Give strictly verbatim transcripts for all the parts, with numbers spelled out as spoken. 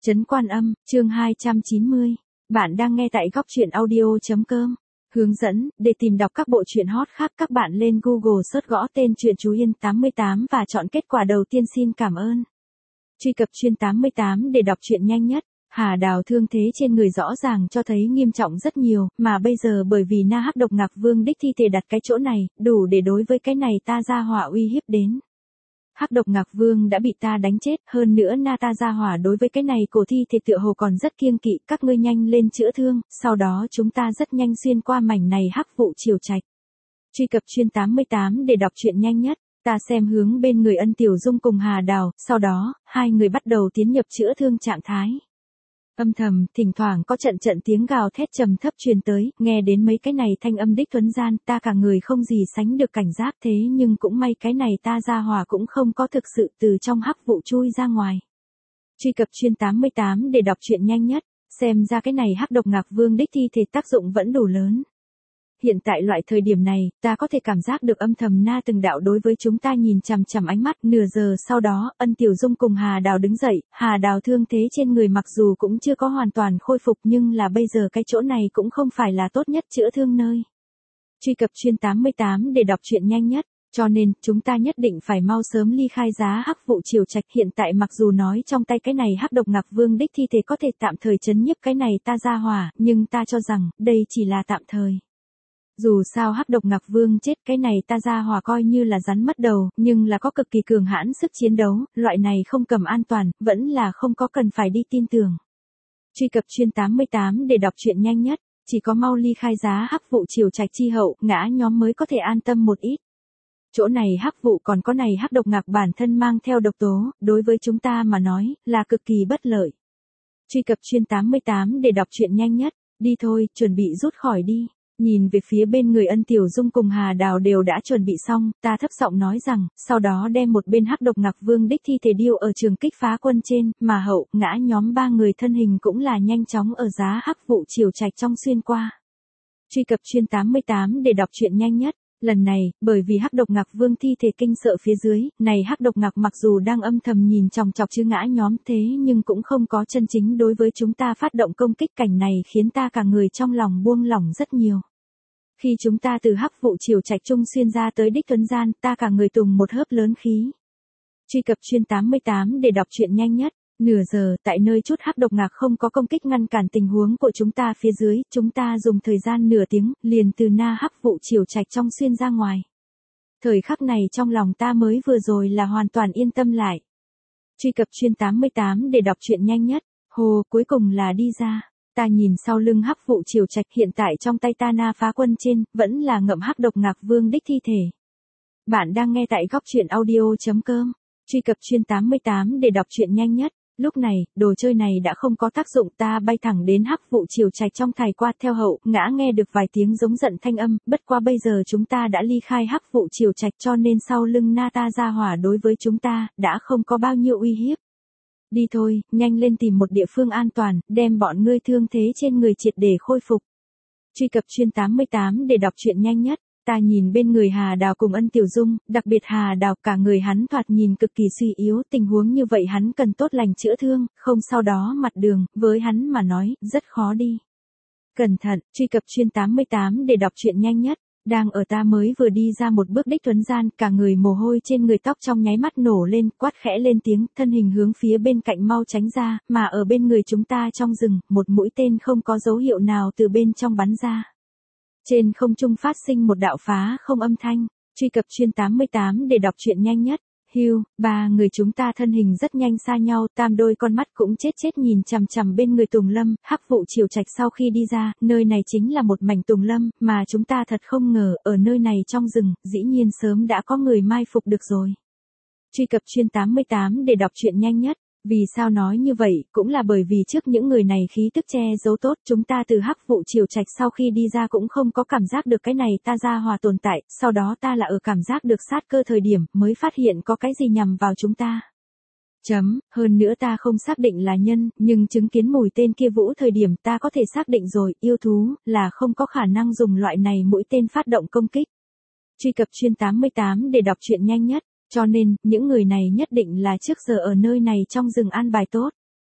Trấn Quan Âm, chương hai trăm chín mươi. Bạn đang nghe tại góc truyện audio.com. Hướng dẫn, để tìm đọc các bộ truyện hot khác các bạn lên Google search gõ tên truyện Chú Yên tám mươi tám và chọn kết quả đầu tiên. Xin cảm ơn. Truy cập truyện tám mươi tám để đọc truyện nhanh nhất. Hà Đào thương thế trên người rõ ràng cho thấy nghiêm trọng rất nhiều, mà bây giờ bởi vì Na Hắc Độc Ngạc Vương đích thi thể đặt cái chỗ này, đủ để đối với cái này ta ra hỏa uy hiếp đến. Hắc Độc Ngạc Vương đã bị ta đánh chết, hơn nữa Na ta ra hỏa đối với cái này cổ thi thể tựa hồ còn rất kiêng kỵ, các ngươi nhanh lên chữa thương, sau đó chúng ta rất nhanh xuyên qua mảnh này hắc vụ triều trạch. Truy cập truyện tám mươi tám để đọc truyện nhanh nhất. Ta xem hướng bên người Ân Tiểu Dung cùng Hà Đào, sau đó, hai người bắt đầu tiến nhập chữa thương trạng thái. Âm thầm, thỉnh thoảng có trận trận tiếng gào thét trầm thấp truyền tới, nghe đến mấy cái này thanh âm đích thuấn gian, ta cả người không gì sánh được cảnh giác thế nhưng cũng may cái này ta ra hỏa cũng không có thực sự từ trong hắc vụ chui ra ngoài. Truy cập truyện tám mươi tám để đọc truyện nhanh nhất, xem ra cái này Hắc Độc Ngạc Vương đích thi thể tác dụng vẫn đủ lớn. Hiện tại loại thời điểm này, ta có thể cảm giác được âm thầm Na từng đạo đối với chúng ta nhìn chằm chằm ánh mắt. Nửa giờ sau đó, Ân Tiểu Dung cùng Hà Đào đứng dậy, Hà Đào thương thế trên người mặc dù cũng chưa có hoàn toàn khôi phục nhưng là bây giờ cái chỗ này cũng không phải là tốt nhất chữa thương nơi. Truy cập truyện tám mươi tám để đọc truyện nhanh nhất, cho nên, chúng ta nhất định phải mau sớm ly khai giá hắc vụ triều trạch. Hiện tại mặc dù nói trong tay cái này Hắc Độc Ngạc Vương đích thi thể có thể tạm thời trấn nhiếp cái này ta ra hỏa, nhưng ta cho rằng, đây chỉ là tạm thời. Dù sao Hắc Độc Ngạc Vương chết cái này ta ra hỏa coi như là rắn mất đầu, nhưng là có cực kỳ cường hãn sức chiến đấu, loại này không cầm an toàn, vẫn là không có cần phải đi tin tưởng. Truy cập truyện tám mươi tám để đọc truyện nhanh nhất, chỉ có mau ly khai giá hắc vụ triều trạch chi hậu, ngã nhóm mới có thể an tâm một ít. Chỗ này hắc vụ còn có này Hắc Độc Ngạc bản thân mang theo độc tố, đối với chúng ta mà nói, là cực kỳ bất lợi. Truy cập truyện tám mươi tám để đọc truyện nhanh nhất, đi thôi, chuẩn bị rút khỏi đi. Nhìn về phía bên người Ân Tiểu Dung cùng Hà Đào đều đã chuẩn bị xong, ta thấp giọng nói rằng, sau đó đem một bên Hắc Độc Ngạc Vương đích thi thể điêu ở trường kích phá quân trên, mà hậu, ngã nhóm ba người thân hình cũng là nhanh chóng ở giá hắc vụ triều trạch trong xuyên qua. Truy cập truyện tám mươi tám để đọc truyện nhanh nhất. Lần này, bởi vì Hắc Độc Ngạc Vương thi thể kinh sợ phía dưới, này Hắc Độc Ngạc mặc dù đang âm thầm nhìn chòng chọc chứ ngã nhóm thế nhưng cũng không có chân chính đối với chúng ta phát động công kích. Cảnh này khiến ta cả người trong lòng buông lỏng rất nhiều. Khi chúng ta từ hắc vụ triều trạch trung xuyên ra tới đích tuấn gian, ta cả người tùng một hớp lớn khí. Truy cập truyện tám mươi tám để đọc truyện nhanh nhất. Nửa giờ, tại nơi chút Hắc Độc Ngạc không có công kích ngăn cản tình huống của chúng ta phía dưới, chúng ta dùng thời gian nửa tiếng, liền từ Na hắc vụ triều trạch trong xuyên ra ngoài. Thời khắc này trong lòng ta mới vừa rồi là hoàn toàn yên tâm lại. Truy cập truyện tám mươi tám để đọc truyện nhanh nhất. Hồ, cuối cùng là đi ra. Ta nhìn sau lưng hắc vụ triều trạch, hiện tại trong tay ta Na phá quân trên, vẫn là ngậm Hắc Độc Ngạc Vương đích thi thể. Bạn đang nghe tại góc truyện audio.com. Truy cập truyện tám mươi tám để đọc truyện nhanh nhất. Lúc này, đồ chơi này đã không có tác dụng, ta bay thẳng đến hắc vụ triều trạch trong thải qua theo hậu, ngã nghe được vài tiếng giống giận thanh âm, bất qua bây giờ chúng ta đã ly khai hắc vụ triều trạch cho nên sau lưng Na ta ra hỏa đối với chúng ta, đã không có bao nhiêu uy hiếp. Đi thôi, nhanh lên tìm một địa phương an toàn, đem bọn ngươi thương thế trên người triệt để khôi phục. Truy cập truyện tám mươi tám để đọc truyện nhanh nhất. Ta nhìn bên người Hà Đào cùng Ân Tiểu Dung, đặc biệt Hà Đào cả người hắn thoạt nhìn cực kỳ suy yếu, tình huống như vậy hắn cần tốt lành chữa thương, không sau đó mặt đường, với hắn mà nói, rất khó đi. Cẩn thận, truy cập truyện tám mươi tám để đọc truyện nhanh nhất. Đang ở ta mới vừa đi ra một bước đích tuấn gian, cả người mồ hôi trên người tóc trong nháy mắt nổ lên, quát khẽ lên tiếng, thân hình hướng phía bên cạnh mau tránh ra, mà ở bên người chúng ta trong rừng, một mũi tên không có dấu hiệu nào từ bên trong bắn ra. Trên không trung phát sinh một đạo phá không âm thanh. Truy cập truyện tám mươi tám để đọc truyện nhanh nhất. Hưu, ba người chúng ta thân hình rất nhanh xa nhau, tam đôi con mắt cũng chết chết nhìn chằm chằm bên người Tùng Lâm. Hắc vụ triều trạch sau khi đi ra, nơi này chính là một mảnh Tùng Lâm, mà chúng ta thật không ngờ, ở nơi này trong rừng, dĩ nhiên sớm đã có người mai phục được rồi. Truy cập truyện tám mươi tám để đọc truyện nhanh nhất. Vì sao nói như vậy, cũng là bởi vì trước những người này khí tức che giấu tốt, chúng ta từ hắc vụ triều trạch sau khi đi ra cũng không có cảm giác được cái này ta ra hòa tồn tại, sau đó ta là ở cảm giác được sát cơ thời điểm, mới phát hiện có cái gì nhằm vào chúng ta. Chấm, hơn nữa ta không xác định là nhân, nhưng chứng kiến mùi tên kia vũ thời điểm ta có thể xác định rồi, yêu thú, là không có khả năng dùng loại này mũi tên phát động công kích. Truy cập truyện tám mươi tám để đọc truyện nhanh nhất. Cho nên, những người này nhất định là trước giờ ở nơi này trong rừng an bài tốt.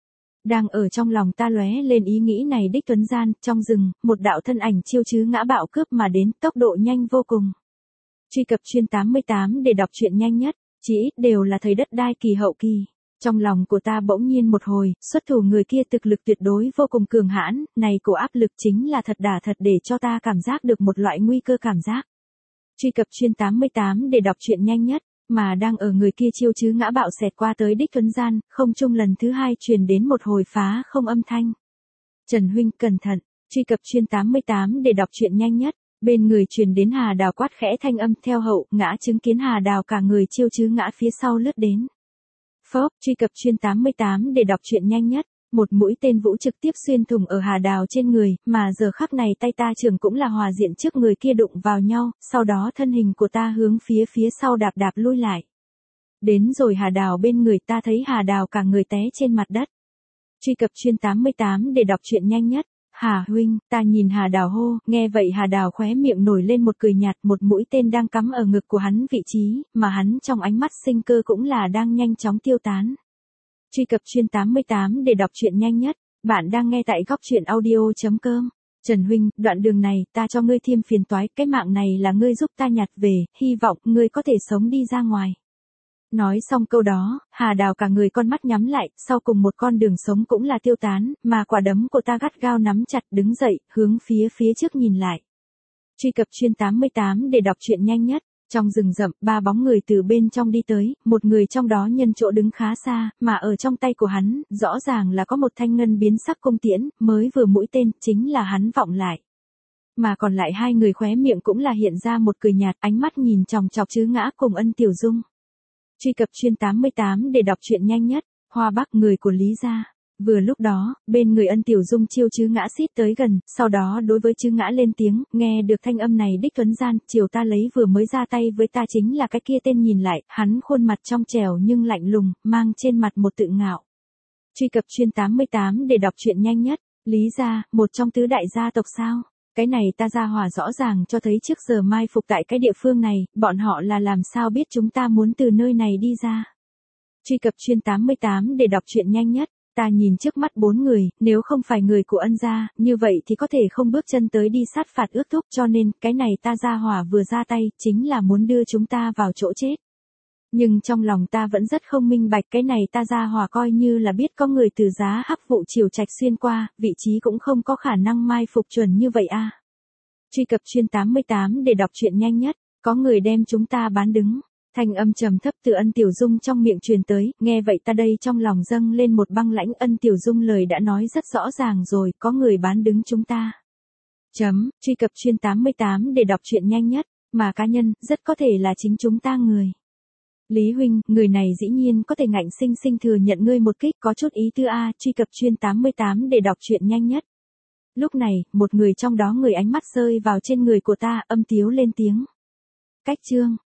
Đang ở trong lòng ta lóe lên ý nghĩ này đích tuấn gian, trong rừng, một đạo thân ảnh chiêu chứ ngã bạo cướp mà đến, tốc độ nhanh vô cùng. Truy cập chuyên tám mươi tám để đọc truyện nhanh nhất, chỉ ít đều là thời đất đai kỳ hậu kỳ. Trong lòng của ta bỗng nhiên một hồi, xuất thủ người kia thực lực tuyệt đối vô cùng cường hãn, này cổ áp lực chính là thật đả thật để cho ta cảm giác được một loại nguy cơ cảm giác. Truy cập chuyên tám mươi tám để đọc truyện nhanh nhất, mà đang ở người kia chiêu chứ ngã bạo xẹt qua tới đích tuấn gian, không trung lần thứ hai truyền đến một hồi phá không âm thanh. Trần huynh cẩn thận, truy cập chuyên tám mươi tám để đọc truyện nhanh nhất, bên người truyền đến Hà Đào quát khẽ thanh âm theo hậu, ngã chứng kiến Hà Đào cả người chiêu chứ ngã phía sau lướt đến. Phốc, truy cập chuyên tám mươi tám để đọc truyện nhanh nhất, một mũi tên vũ trực tiếp xuyên thủng ở Hà Đào trên người, mà giờ khắc này tay ta trường cũng là hòa diện trước người kia đụng vào nhau, sau đó thân hình của ta hướng phía phía sau đạp đạp lui lại. Đến rồi Hà Đào bên người ta thấy Hà Đào cả người té trên mặt đất. Truy cập chuyên tám mươi tám để đọc truyện nhanh nhất. Hà huynh, ta nhìn Hà Đào hô, nghe vậy Hà Đào khóe miệng nổi lên một cười nhạt, một mũi tên đang cắm ở ngực của hắn vị trí, mà hắn trong ánh mắt sinh cơ cũng là đang nhanh chóng tiêu tán. Truy cập chuyên tám mươi tám để đọc truyện nhanh nhất, bạn đang nghe tại góc truyện audio chấm com. Trần huynh, đoạn đường này, ta cho ngươi thêm phiền toái, cái mạng này là ngươi giúp ta nhặt về, hy vọng ngươi có thể sống đi ra ngoài. Nói xong câu đó, Hà Đào cả người con mắt nhắm lại, sau cùng một con đường sống cũng là tiêu tán, mà quả đấm của ta gắt gao nắm chặt đứng dậy, hướng phía phía trước nhìn lại. Truy cập chuyên tám mươi tám để đọc truyện nhanh nhất, trong rừng rậm, ba bóng người từ bên trong đi tới, một người trong đó nhân chỗ đứng khá xa, mà ở trong tay của hắn, rõ ràng là có một thanh ngân biến sắc cung tiễn, mới vừa mũi tên, chính là hắn vọng lại. Mà còn lại hai người khóe miệng cũng là hiện ra một cười nhạt, ánh mắt nhìn chòng chọc chứ ngã cùng Ân Tiểu Dung. Truy cập chuyên tám mươi tám để đọc truyện nhanh nhất, Hoa Bắc người của Lý gia. Vừa lúc đó, bên người Ân Tiểu Dung chiêu chứ ngã xít tới gần, sau đó đối với chứ ngã lên tiếng, nghe được thanh âm này đích tuấn gian, chiều ta lấy vừa mới ra tay với ta chính là cái kia tên nhìn lại, hắn khuôn mặt trong trẻo nhưng lạnh lùng, mang trên mặt một tự ngạo. Truy cập chuyên tám mươi tám để đọc truyện nhanh nhất, Lý gia, một trong tứ đại gia tộc sao? Cái này ta ra hòa rõ ràng cho thấy trước giờ mai phục tại cái địa phương này, bọn họ là làm sao biết chúng ta muốn từ nơi này đi ra. Truy cập chuyên tám mươi tám để đọc truyện nhanh nhất, ta nhìn trước mắt bốn người, nếu không phải người của Ân gia, như vậy thì có thể không bước chân tới đi sát phạt ước thúc, cho nên, cái này ta ra hòa vừa ra tay, chính là muốn đưa chúng ta vào chỗ chết. Nhưng trong lòng ta vẫn rất không minh bạch, cái này ta ra hòa coi như là biết có người từ giá hắc vụ chiều trạch xuyên qua, vị trí cũng không có khả năng mai phục chuẩn như vậy à. Truy cập chuyên tám mươi tám để đọc truyện nhanh nhất, có người đem chúng ta bán đứng. Thanh âm trầm thấp từ Ân Tiểu Dung trong miệng truyền tới, nghe vậy ta đây trong lòng dâng lên một băng lãnh. Ân Tiểu Dung lời đã nói rất rõ ràng rồi, có người bán đứng chúng ta. Chấm, truy cập chuyên tám mươi tám để đọc truyện nhanh nhất, mà cá nhân, rất có thể là chính chúng ta người. Lý huynh, người này dĩ nhiên có thể ngạnh sinh sinh thừa nhận ngươi một kích, có chút ý tư a. Truy cập chuyên tám mươi tám để đọc truyện nhanh nhất. Lúc này, một người trong đó người ánh mắt rơi vào trên người của ta, âm tiếu lên tiếng. Cách chương,